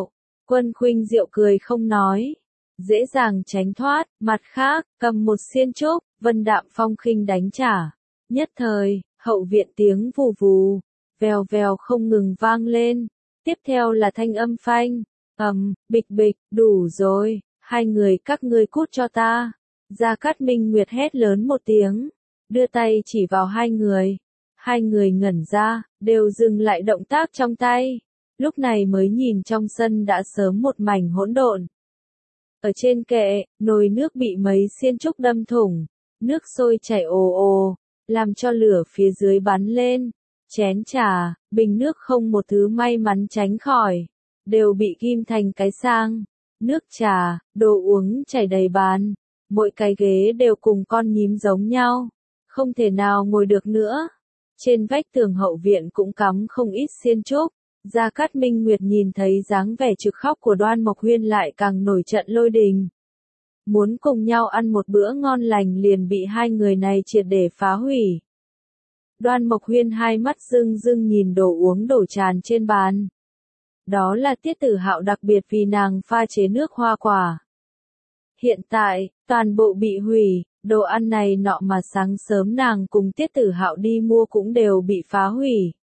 Quân Khuynh Diệu cười không nói, dễ dàng tránh thoát, mặt khác, cầm một xiên trúc, Vân Đạm Phong khinh đánh trả. Nhất thời, hậu viện tiếng vù vù, vèo vèo không ngừng vang lên, tiếp theo là thanh âm phanh, ầm, bịch bịch, đủ rồi, hai người các ngươi cút cho ta. Gia Cát Minh Nguyệt hét lớn một tiếng, đưa tay chỉ vào hai người. Hai người ngẩn ra, đều dừng lại động tác trong tay. Lúc này mới nhìn trong sân đã sớm một mảnh hỗn độn. Ở trên kệ, nồi nước bị mấy xiên trúc đâm thủng, nước sôi chảy ồ ồ, làm cho lửa phía dưới bắn lên. Chén trà, bình nước không một thứ may mắn tránh khỏi, đều bị ghim thành cái sang. Nước trà, đồ uống chảy đầy bàn, mỗi cái ghế đều cùng con nhím giống nhau, không thể nào ngồi được nữa. Trên vách tường hậu viện cũng cắm không ít xiên trúc. Gia Cát Minh Nguyệt nhìn thấy dáng vẻ trực khóc của Đoan Mộc Huyên lại càng nổi trận lôi đình. Muốn cùng nhau ăn một bữa ngon lành liền bị hai người này triệt để phá hủy. Đoan Mộc Huyên hai mắt rưng rưng nhìn đồ uống đổ tràn trên bàn. Đó là Tiết Tử Hạo đặc biệt vì nàng pha chế nước hoa quả. Hiện tại, toàn bộ bị hủy, đồ ăn này nọ mà sáng sớm nàng cùng Tiết Tử Hạo đi mua cũng đều bị phá hủy.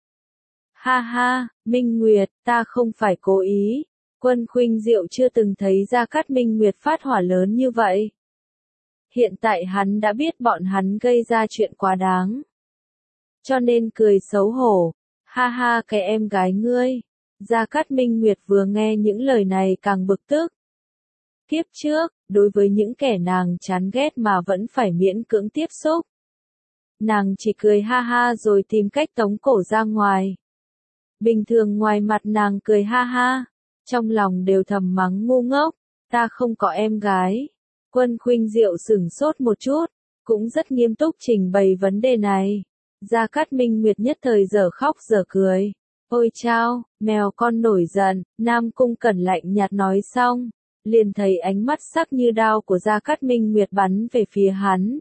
Ha ha, Minh Nguyệt, ta không phải cố ý. Quân Khuynh Diệu chưa từng thấy Gia Cát Minh Nguyệt phát hỏa lớn như vậy. Hiện tại hắn đã biết bọn hắn gây ra chuyện quá đáng. Cho nên cười xấu hổ. Ha ha, cái em gái ngươi. Gia Cát Minh Nguyệt vừa nghe những lời này càng bực tức. Kiếp trước, đối với những kẻ nàng chán ghét mà vẫn phải miễn cưỡng tiếp xúc. Nàng chỉ cười ha ha rồi tìm cách tống cổ ra ngoài. Bình thường ngoài mặt nàng cười ha ha, trong lòng đều thầm mắng ngu ngốc, ta không có em gái. Quân Khuynh Diệu sửng sốt một chút, cũng rất nghiêm túc trình bày vấn đề này. Gia Cát Minh Nguyệt nhất thời dở khóc dở cười. Ôi chao, mèo con nổi giận, Nam Cung Cẩn lạnh nhạt nói xong, liền thấy ánh mắt sắc như đao của Gia Cát Minh Nguyệt bắn về phía hắn.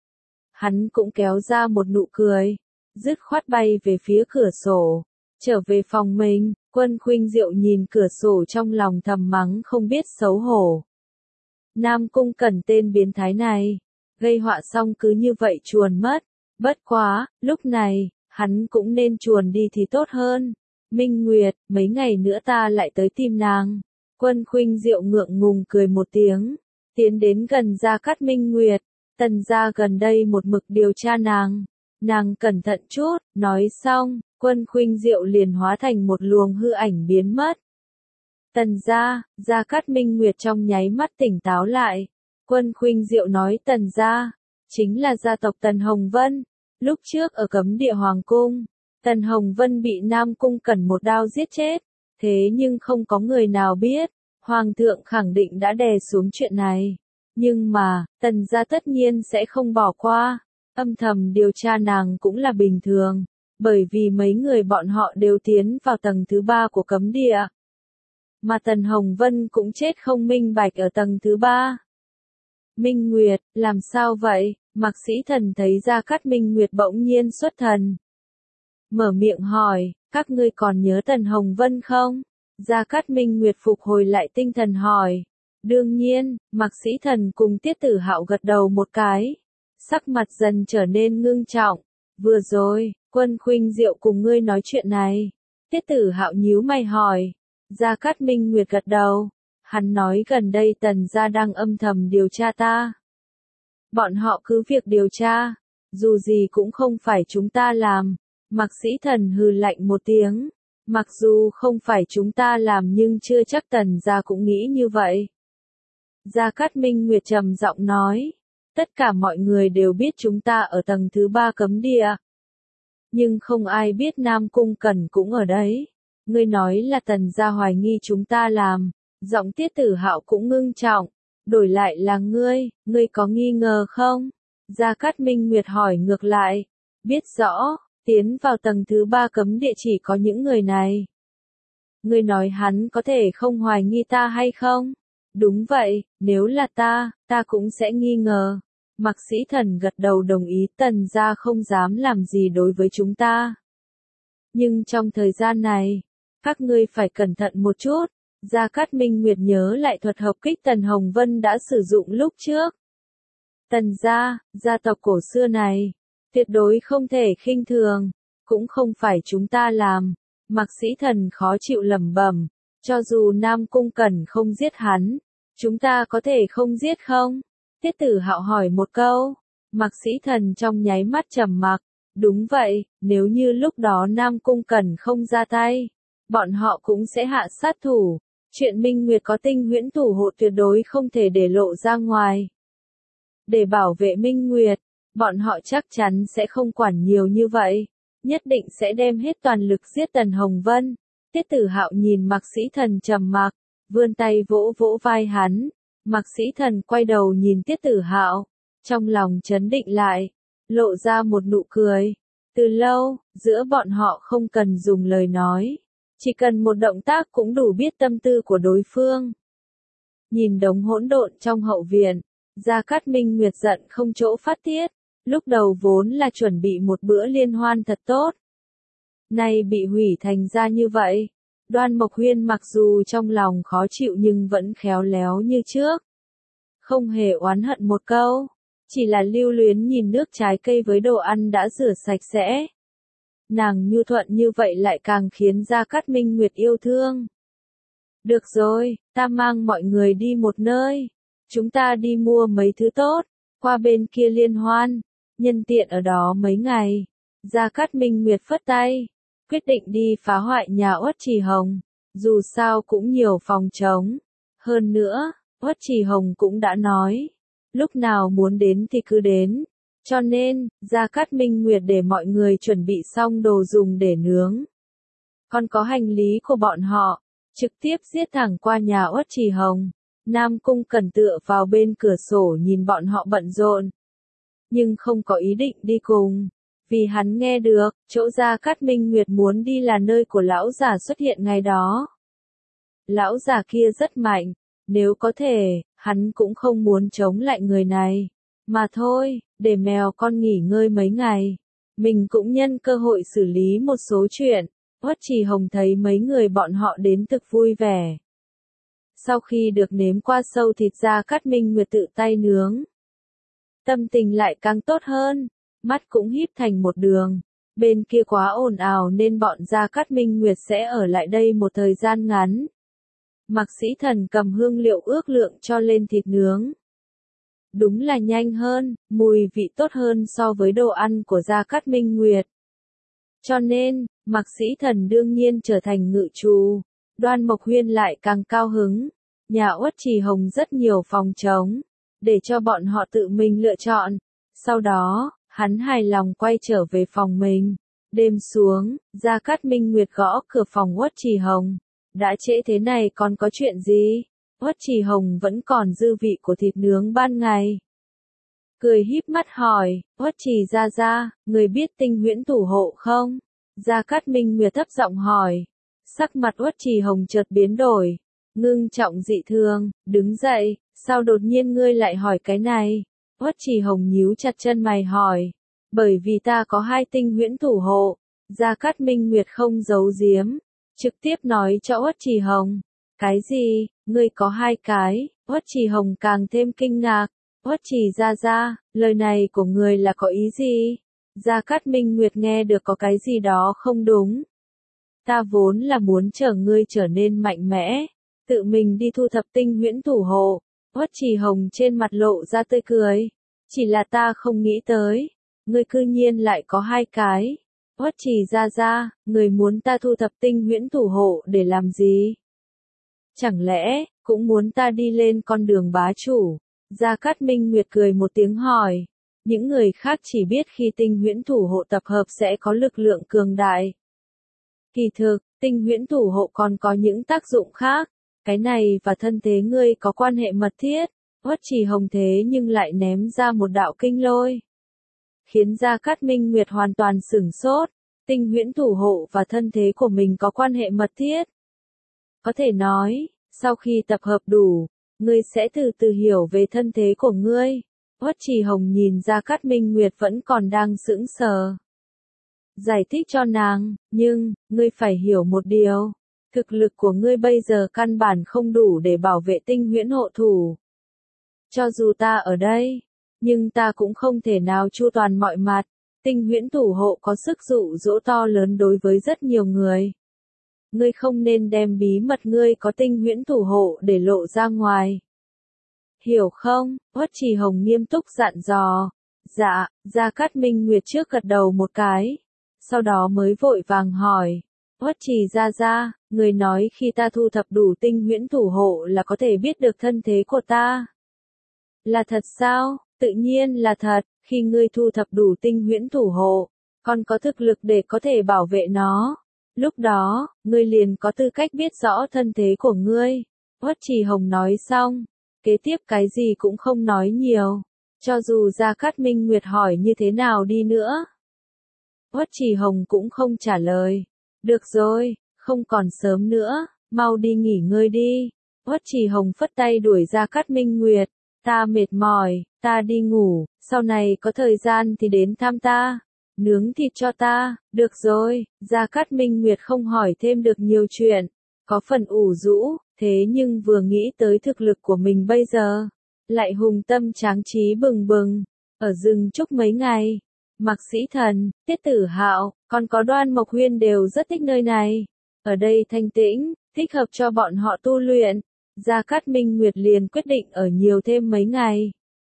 Hắn cũng kéo ra một nụ cười, dứt khoát bay về phía cửa sổ. Trở về phòng mình, Quân Khuynh Diệu nhìn cửa sổ trong lòng thầm mắng không biết xấu hổ. Nam Cung Cẩn tên biến thái này, gây họa xong cứ như vậy chuồn mất. Bất quá, lúc này, hắn cũng nên chuồn đi thì tốt hơn. Minh Nguyệt, mấy ngày nữa ta lại tới tìm nàng. Quân Khuynh Diệu ngượng ngùng cười một tiếng, tiến đến gần Gia Cát Minh Nguyệt. Tần gia gần đây một mực điều tra nàng. Nàng cẩn thận chút, nói xong, Quân Khuynh Diệu liền hóa thành một luồng hư ảnh biến mất. Tần gia, Gia Cát Minh Nguyệt trong nháy mắt tỉnh táo lại. Quân Khuynh Diệu nói Tần gia, chính là gia tộc Tần Hồng Vân. Lúc trước ở cấm địa Hoàng Cung, Tần Hồng Vân bị Nam Cung Cẩn một đao giết chết. Thế nhưng không có người nào biết, Hoàng thượng khẳng định đã đè xuống chuyện này. Nhưng mà, Tần gia tất nhiên sẽ không bỏ qua. Âm thầm điều tra nàng cũng là bình thường, bởi vì mấy người bọn họ đều tiến vào tầng thứ ba của cấm địa. Mà Tần Hồng Vân cũng chết không minh bạch ở tầng thứ ba. Minh Nguyệt, làm sao vậy? Mạc Sĩ Thần thấy Gia Cát Minh Nguyệt bỗng nhiên xuất thần. Mở miệng hỏi, các ngươi còn nhớ Tần Hồng Vân không? Gia Cát Minh Nguyệt phục hồi lại tinh thần hỏi. Đương nhiên, Mạc Sĩ Thần cùng Tiết Tử Hạo gật đầu một cái. Sắc mặt dần trở nên ngưng trọng. Vừa rồi, Quân Khuynh Diệu cùng ngươi nói chuyện này. Tiết Tử Hạo nhíu mày hỏi. Gia Cát Minh Nguyệt gật đầu. Hắn nói gần đây Tần gia đang âm thầm điều tra ta. Bọn họ cứ việc điều tra. Dù gì cũng không phải chúng ta làm. Mạc Sĩ Thần hừ lạnh một tiếng. Mặc dù không phải chúng ta làm nhưng chưa chắc Tần gia cũng nghĩ như vậy. Gia Cát Minh Nguyệt trầm giọng nói. Tất cả mọi người đều biết chúng ta ở tầng thứ ba cấm địa. Nhưng không ai biết Nam Cung Cẩn cũng ở đấy. Ngươi nói là Tần gia hoài nghi chúng ta làm. Giọng Tiết Tử Hạo cũng ngưng trọng. Đổi lại là ngươi, ngươi có nghi ngờ không? Gia Cát Minh Nguyệt hỏi ngược lại. Biết rõ, tiến vào tầng thứ ba cấm địa chỉ có những người này. Ngươi nói hắn có thể không hoài nghi ta hay không? Đúng vậy, nếu là ta, ta cũng sẽ nghi ngờ. Mạc Sĩ Thần gật đầu đồng ý Tần gia không dám làm gì đối với chúng ta. Nhưng trong thời gian này, các ngươi phải cẩn thận một chút. Gia Cát Minh Nguyệt nhớ lại thuật hợp kích Tần Hồng Vân đã sử dụng lúc trước. Tần gia, gia tộc cổ xưa này, tuyệt đối không thể khinh thường, cũng không phải chúng ta làm. Mạc Sĩ Thần khó chịu lẩm bẩm, cho dù Nam Cung Cẩn không giết hắn, chúng ta có thể không giết không? Tiết Tử Hạo hỏi một câu. Mạc Sĩ Thần trong nháy mắt trầm mặc, đúng vậy, nếu như lúc đó Nam Cung Cẩn không ra tay, bọn họ cũng sẽ hạ sát thủ. Chuyện Minh Nguyệt có tinh huyễn thủ hộ tuyệt đối không thể để lộ ra ngoài. Để bảo vệ Minh Nguyệt, bọn họ chắc chắn sẽ không quản nhiều như vậy, nhất định sẽ đem hết toàn lực giết Tần Hồng Vân. Tiết Tử Hạo nhìn Mạc Sĩ Thần trầm mặc, vươn tay vỗ vỗ vai hắn. Mạc Sĩ Thần quay đầu nhìn Tiết Tử Hạo, trong lòng chấn định lại, lộ ra một nụ cười. Từ lâu, giữa bọn họ không cần dùng lời nói, chỉ cần một động tác cũng đủ biết tâm tư của đối phương. Nhìn đống hỗn độn trong hậu viện, Gia Cát Minh Nguyệt giận không chỗ phát tiết, lúc đầu vốn là chuẩn bị một bữa liên hoan thật tốt. Nay bị hủy thành ra như vậy, Đoan Mộc Huyên mặc dù trong lòng khó chịu nhưng vẫn khéo léo như trước. Không hề oán hận một câu, chỉ là lưu luyến nhìn nước trái cây với đồ ăn đã rửa sạch sẽ. Nàng nhu thuận như vậy lại càng khiến Gia Cát Minh Nguyệt yêu thương. Được rồi, ta mang mọi người đi một nơi. Chúng ta đi mua mấy thứ tốt, qua bên kia liên hoan, nhân tiện ở đó mấy ngày. Gia Cát Minh Nguyệt phất tay, quyết định đi phá hoại nhà Uất Trì Hồng, dù sao cũng nhiều phòng trống. Hơn nữa, Uất Trì Hồng cũng đã nói, lúc nào muốn đến thì cứ đến. Cho nên, Gia Cát Minh Nguyệt để mọi người chuẩn bị xong đồ dùng để nướng. Còn có hành lý của bọn họ, trực tiếp giết thẳng qua nhà Uất Trì Hồng. Nam Cung Cẩn tựa vào bên cửa sổ nhìn bọn họ bận rộn, nhưng không có ý định đi cùng, vì hắn nghe được, chỗ Gia Cát Minh Nguyệt muốn đi là nơi của lão già xuất hiện ngày đó. Lão già kia rất mạnh, nếu có thể, hắn cũng không muốn chống lại người này. Mà thôi, để mèo con nghỉ ngơi mấy ngày, mình cũng nhân cơ hội xử lý một số chuyện. Uất Trì Hồng thấy mấy người bọn họ đến thực vui vẻ. Sau khi được nếm qua sâu thịt Gia Cát Minh Nguyệt tự tay nướng, tâm tình lại càng tốt hơn, mắt cũng híp thành một đường. Bên kia quá ồn ào nên bọn Gia Cát Minh Nguyệt sẽ ở lại đây một thời gian ngắn. Mạc Sĩ Thần cầm hương liệu ước lượng cho lên thịt nướng. Đúng là nhanh hơn, mùi vị tốt hơn so với đồ ăn của Gia Cát Minh Nguyệt. Cho nên, Mạc Sĩ Thần đương nhiên trở thành ngự trù. Đoan Mộc Huyên lại càng cao hứng. Nhà Uất Trì Hồng rất nhiều phòng trống, để cho bọn họ tự mình lựa chọn. Sau đó, hắn hài lòng quay trở về phòng mình. Đêm xuống, Gia Cát Minh Nguyệt gõ cửa phòng Uất Trì Hồng. Đã trễ thế này còn có chuyện gì? Uất Trì Hồng vẫn còn dư vị của thịt nướng ban ngày. Cười híp mắt hỏi, Uất Trì gia gia, người biết tinh huyễn thủ hộ không? Gia Cát Minh Nguyệt thấp giọng hỏi. Sắc mặt Uất Trì Hồng chợt biến đổi, ngưng trọng dị thường, đứng dậy, sao đột nhiên ngươi lại hỏi cái này? Uất Trì Hồng nhíu chặt chân mày hỏi, bởi vì ta có hai tinh huyễn thủ hộ. Gia Cát Minh Nguyệt không giấu giếm, trực tiếp nói cho Uất Trì Hồng. Cái gì, ngươi có hai cái? Uất Trì Hồng càng thêm kinh ngạc. Uất Trì gia gia, lời này của ngươi là có ý gì? Gia Cát Minh Nguyệt nghe được có cái gì đó không đúng. Ta vốn là muốn chờ ngươi trở nên mạnh mẽ, tự mình đi thu thập tinh huyễn thủ hộ. Uất Trì Hồng trên mặt lộ ra tươi cười. Chỉ là ta không nghĩ tới, ngươi cư nhiên lại có hai cái. Uất Trì gia gia, người muốn ta thu thập tinh huyễn thủ hộ để làm gì? Chẳng lẽ, cũng muốn ta đi lên con đường bá chủ? Gia Cát Minh Nguyệt cười một tiếng hỏi. Những người khác chỉ biết khi tinh huyễn thủ hộ tập hợp sẽ có lực lượng cường đại. Kỳ thực, tinh huyễn thủ hộ còn có những tác dụng khác. Cái này và thân thế ngươi có quan hệ mật thiết. Uất Trì Hồng thế nhưng lại ném ra một đạo kinh lôi, khiến Gia Cát Minh Nguyệt hoàn toàn sửng sốt. Tinh huyễn thủ hộ và thân thế của mình có quan hệ mật thiết. Có thể nói, sau khi tập hợp đủ, ngươi sẽ từ từ hiểu về thân thế của ngươi. Uất Trì Hồng nhìn Gia Cát Minh Nguyệt vẫn còn đang sững sờ. Giải thích cho nàng, nhưng, ngươi phải hiểu một điều. Thực lực của ngươi bây giờ căn bản không đủ để bảo vệ tinh huyễn hộ thủ. Cho dù ta ở đây, nhưng ta cũng không thể nào chu toàn mọi mặt. Tinh huyễn thủ hộ có sức dụ dỗ to lớn đối với rất nhiều người. Ngươi không nên đem bí mật ngươi có tinh huyễn thủ hộ để lộ ra ngoài. Hiểu không? Uất Trì Hồng nghiêm túc dặn dò. Dạ, Gia Cát Minh Nguyệt trước gật đầu một cái. Sau đó mới vội vàng hỏi. Uất Trì gia gia, người nói khi ta thu thập đủ tinh huyễn thủ hộ là có thể biết được thân thế của ta. Là thật sao? Tự nhiên là thật, khi ngươi thu thập đủ tinh huyễn thủ hộ, còn có thực lực để có thể bảo vệ nó. Lúc đó, ngươi liền có tư cách biết rõ thân thế của ngươi. Uất Trì Hồng nói xong, kế tiếp cái gì cũng không nói nhiều, cho dù Gia Cát Minh Nguyệt hỏi như thế nào đi nữa. Uất Trì Hồng cũng không trả lời. Được rồi, không còn sớm nữa, mau đi nghỉ ngơi đi. Uất Trì Hồng phất tay đuổi Gia Cát Minh Nguyệt. Ta mệt mỏi, ta đi ngủ, sau này có thời gian thì đến thăm ta. Nướng thịt cho ta, được rồi. Gia Cát Minh Nguyệt không hỏi thêm được nhiều chuyện, có phần ủ rũ, thế nhưng vừa nghĩ tới thực lực của mình bây giờ, lại hùng tâm tráng trí bừng bừng. Ở rừng trúc mấy ngày, Mạc Sĩ Thần, Tiết Tử Hạo, còn có Đoan Mộc Huyên đều rất thích nơi này. Ở đây thanh tĩnh, thích hợp cho bọn họ tu luyện. Gia Cát Minh Nguyệt liền quyết định ở nhiều thêm mấy ngày.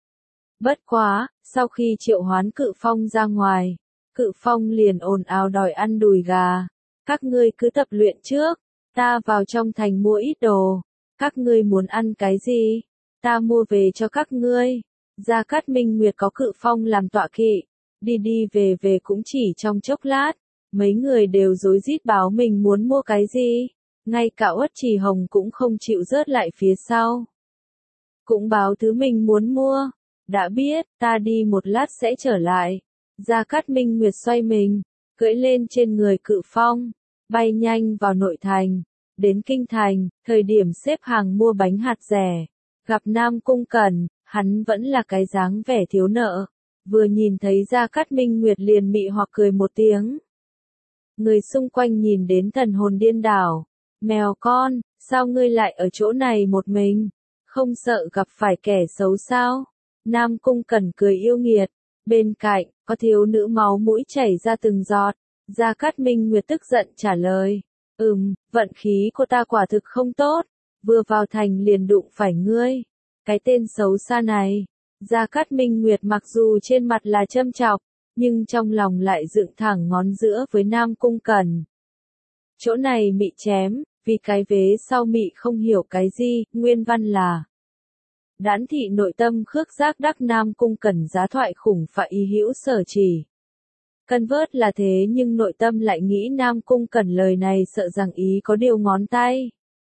Bất quá, sau khi triệu hoán Cự Phong ra ngoài, Cự Phong liền ồn ào đòi ăn đùi gà. Các ngươi cứ tập luyện trước, ta vào trong thành mua ít đồ. Các ngươi muốn ăn cái gì? Ta mua về cho các ngươi. Gia Cát Minh Nguyệt có Cự Phong làm tọa kỵ, đi đi về về cũng chỉ trong chốc lát, mấy người đều rối rít báo mình muốn mua cái gì. Ngay cả Uất Trì Hồng cũng không chịu rớt lại phía sau. Cũng báo thứ mình muốn mua. Đã biết, ta đi một lát sẽ trở lại. Gia Cát Minh Nguyệt xoay mình, cưỡi lên trên người Cự Phong, bay nhanh vào nội thành. Đến kinh thành, thời điểm xếp hàng mua bánh hạt rẻ, gặp Nam Cung Cẩn, hắn vẫn là cái dáng vẻ thiếu nợ. Vừa nhìn thấy Gia Cát Minh Nguyệt liền mị hoặc cười một tiếng. Người xung quanh nhìn đến thần hồn điên đảo. Mèo con, sao ngươi lại ở chỗ này một mình? Không sợ gặp phải kẻ xấu sao? Nam Cung Cẩn cười yêu nghiệt. Bên cạnh, có thiếu nữ máu mũi chảy ra từng giọt. Gia Cát Minh Nguyệt tức giận trả lời. Ừm, vận khí của ta quả thực không tốt. Vừa vào thành liền đụng phải ngươi. Cái tên xấu xa này. Gia Cát Minh Nguyệt mặc dù trên mặt là châm chọc, nhưng trong lòng lại dựng thẳng ngón giữa với Nam Cung Cẩn. Chỗ này mị chém, vì cái vế sau mị không hiểu cái gì, nguyên văn là. Đãn thị nội tâm khước giác đắc Nam Cung Cẩn giá thoại khủng phạ y hữu sở chỉ. Cân vớt là thế nhưng nội tâm lại nghĩ Nam Cung Cẩn lời này sợ rằng ý có điều ngón tay.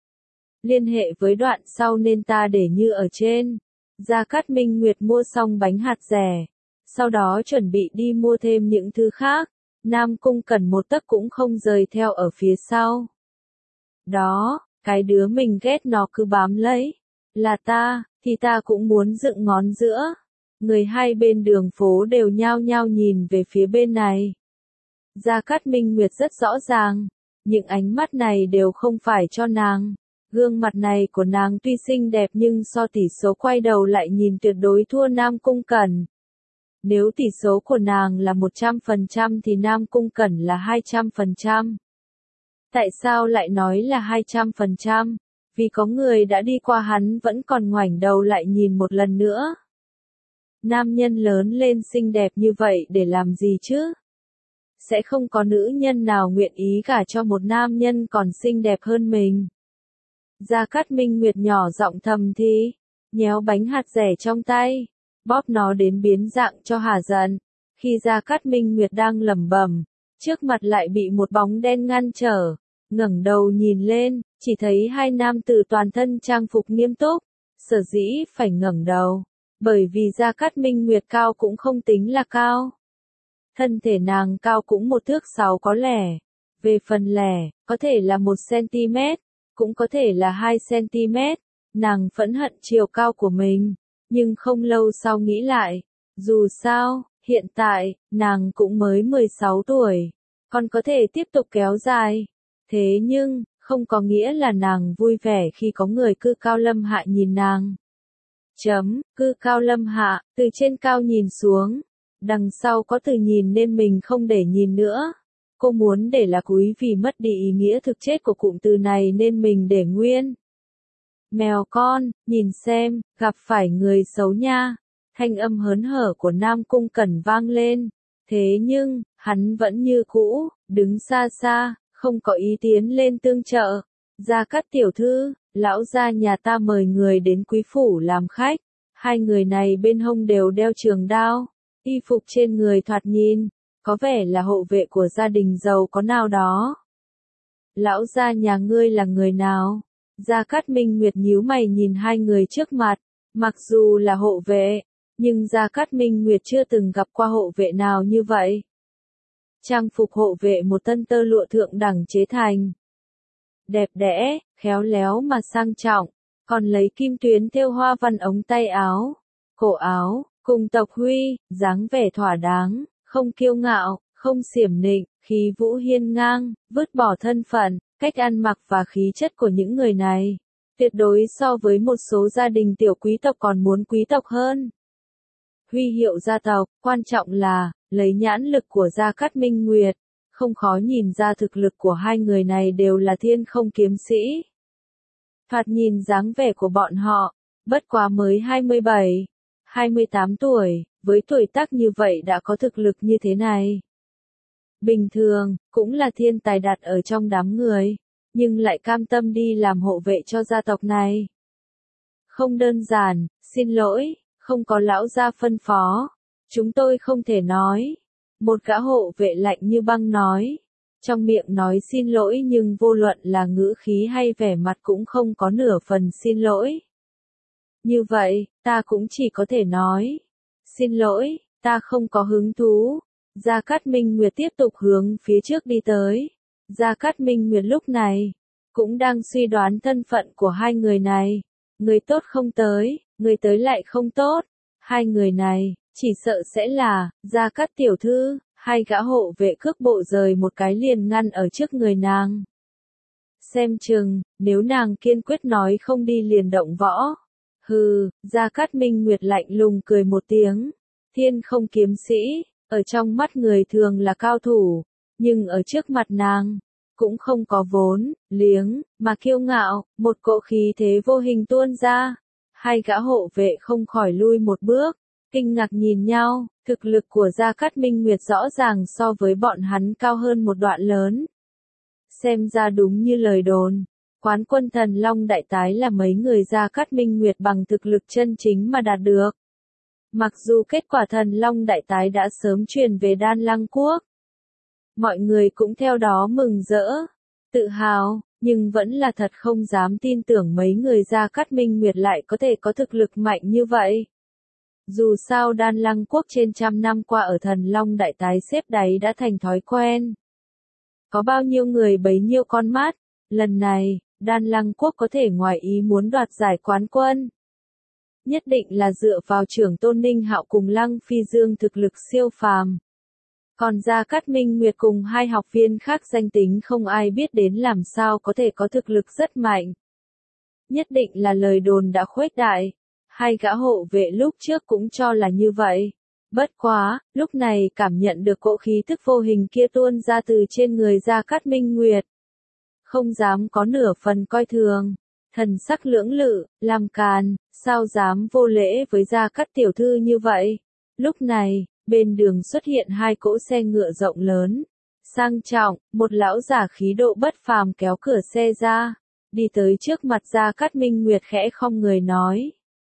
Liên hệ với đoạn sau nên ta để như ở trên. Gia Cát Minh Nguyệt mua xong bánh hạt rẻ, sau đó chuẩn bị đi mua thêm những thứ khác. Nam Cung Cẩn một tấc cũng không rời theo ở phía sau. Đó, cái đứa mình ghét nó cứ bám lấy. Là ta, thì ta cũng muốn dựng ngón giữa. Người hai bên đường phố đều nhao nhao nhìn về phía bên này. Gia Cát Minh Nguyệt rất rõ ràng, những ánh mắt này đều không phải cho nàng. Gương mặt này của nàng tuy xinh đẹp nhưng so tỷ số quay đầu lại nhìn tuyệt đối thua Nam Cung Cẩn. Nếu tỷ số của nàng là một trăm phần trăm thì Nam Cung Cẩn là hai trăm phần trăm. Tại sao lại nói là hai trăm phần trăm? Vì có người đã đi qua hắn vẫn còn ngoảnh đầu lại nhìn một lần nữa. Nam nhân lớn lên xinh đẹp như vậy để làm gì chứ? Sẽ không có nữ nhân nào nguyện ý gả cho một nam nhân còn xinh đẹp hơn mình. Gia Cát Minh Nguyệt nhỏ giọng thầm thì, nhéo bánh hạt rẻ trong tay, bóp nó đến biến dạng cho hả giận. Khi Gia Cát Minh Nguyệt đang lẩm bẩm, trước mặt lại bị một bóng đen ngăn trở. Ngẩng đầu nhìn lên, chỉ thấy hai nam tử toàn thân trang phục nghiêm túc. Sở dĩ phải ngẩng đầu, bởi vì Gia Cát Minh Nguyệt cao cũng không tính là cao. Thân thể nàng cao cũng một thước sáu có lẻ. Về phần lẻ, có thể là một xăng-ti-mét, cũng có thể là hai xăng-ti-mét. Nàng phẫn hận chiều cao của mình, nhưng không lâu sau nghĩ lại. Dù sao, hiện tại, nàng cũng mới mười sáu tuổi, còn có thể tiếp tục kéo dài. Thế nhưng, không có nghĩa là nàng vui vẻ khi có người cư cao lâm hạ nhìn nàng. Chấm, cư cao lâm hạ, từ trên cao nhìn xuống. Đằng sau có từ nhìn nên mình không để nhìn nữa. Cô muốn để là cúi vì mất đi ý nghĩa thực chất của cụm từ này nên mình để nguyên. Mèo con, nhìn xem, gặp phải người xấu nha. Thanh âm hớn hở của Nam Cung Cẩn vang lên. Thế nhưng, hắn vẫn như cũ, đứng xa xa, không có ý tiến lên tương trợ. Gia Cát tiểu thư, lão gia nhà ta mời người đến quý phủ làm khách. Hai người này bên hông đều đeo trường đao. Y phục trên người thoạt nhìn, có vẻ là hộ vệ của gia đình giàu có nào đó. Lão gia nhà ngươi là người nào? Gia Cát Minh Nguyệt nhíu mày nhìn hai người trước mặt, mặc dù là hộ vệ, nhưng Gia Cát Minh Nguyệt chưa từng gặp qua hộ vệ nào như vậy. Trang phục hộ vệ một tân tơ lụa thượng đẳng chế thành. Đẹp đẽ, khéo léo mà sang trọng, còn lấy kim tuyến thêu hoa văn ống tay áo, cổ áo, cùng tộc huy, dáng vẻ thỏa đáng, không kiêu ngạo, không xiểm nịnh, khí vũ hiên ngang, vứt bỏ thân phận, cách ăn mặc và khí chất của những người này. Tuyệt đối so với một số gia đình tiểu quý tộc còn muốn quý tộc hơn. Huy hiệu gia tộc, quan trọng là, lấy nhãn lực của Gia Cát Minh Nguyệt, không khó nhìn ra thực lực của hai người này đều là thiên không kiếm sĩ. Thoạt nhìn dáng vẻ của bọn họ, bất quá mới hai mươi bảy, hai mươi tám tuổi, với tuổi tác như vậy đã có thực lực như thế này. Bình thường, cũng là thiên tài đặt ở trong đám người, nhưng lại cam tâm đi làm hộ vệ cho gia tộc này. Không đơn giản, xin lỗi, không có lão gia phân phó, chúng tôi không thể nói. Một gã hộ vệ lạnh như băng nói, trong miệng nói xin lỗi nhưng vô luận là ngữ khí hay vẻ mặt cũng không có nửa phần xin lỗi. Như vậy, ta cũng chỉ có thể nói, xin lỗi, ta không có hứng thú. Gia Cát Minh Nguyệt tiếp tục hướng phía trước đi tới. Gia Cát Minh Nguyệt lúc này, cũng đang suy đoán thân phận của hai người này. Người tốt không tới, người tới lại không tốt. Hai người này, chỉ sợ sẽ là, Gia Cát tiểu thư, hai gã hộ vệ cước bộ rời một cái liền ngăn ở trước người nàng. Xem chừng, nếu nàng kiên quyết nói không đi liền động võ. Hừ, Gia Cát Minh Nguyệt lạnh lùng cười một tiếng. Thiên không kiếm sĩ, ở trong mắt người thường là cao thủ, nhưng ở trước mặt nàng, cũng không có vốn, liếng, mà kiêu ngạo, một cỗ khí thế vô hình tuôn ra. Hai gã hộ vệ không khỏi lui một bước, kinh ngạc nhìn nhau, thực lực của Gia Cát Minh Nguyệt rõ ràng so với bọn hắn cao hơn một đoạn lớn. Xem ra đúng như lời đồn, quán quân Thần Long Đại Tái là mấy người Gia Cát Minh Nguyệt bằng thực lực chân chính mà đạt được. Mặc dù kết quả Thần Long Đại Tái đã sớm truyền về Đan Lăng Quốc, mọi người cũng theo đó mừng rỡ, tự hào, nhưng vẫn là thật không dám tin tưởng mấy người Gia Cát Minh Nguyệt lại có thể có thực lực mạnh như vậy. Dù sao Đan Lăng Quốc trên trăm năm qua ở Thần Long Đại Tái xếp đáy đã thành thói quen. Có bao nhiêu người bấy nhiêu con mắt, lần này, Đan Lăng Quốc có thể ngoài ý muốn đoạt giải quán quân. Nhất định là dựa vào trưởng tôn Ninh Hạo cùng Lăng Phi Dương thực lực siêu phàm. Còn Gia Cát Minh Nguyệt cùng hai học viên khác danh tính không ai biết đến làm sao có thể có thực lực rất mạnh. Nhất định là lời đồn đã khuếch đại. Hai gã hộ vệ lúc trước cũng cho là như vậy. Bất quá, lúc này cảm nhận được cỗ khí tức vô hình kia tuôn ra từ trên người Gia Cát Minh Nguyệt. Không dám có nửa phần coi thường. Thần sắc lưỡng lự, làm càn, sao dám vô lễ với Gia Cát tiểu thư như vậy. Lúc này, bên đường xuất hiện hai cỗ xe ngựa rộng lớn. Sang trọng, một lão giả khí độ bất phàm kéo cửa xe ra. Đi tới trước mặt Gia Cát Minh Nguyệt khẽ không người nói.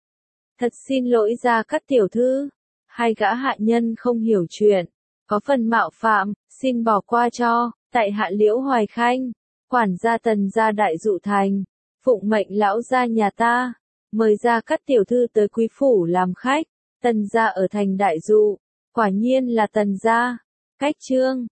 Thật xin lỗi Gia Cát tiểu thư. Hai gã hạ nhân không hiểu chuyện. Có phần mạo phạm, xin bỏ qua cho. Tại hạ Liễu Hoài Khanh. Quản gia Tần gia đại dụ thành. Phụng mệnh lão gia nhà ta. Mời Gia Cát tiểu thư tới quý phủ làm khách. Tần gia ở thành đại dụ. Quả nhiên là Tần gia. Cách chương.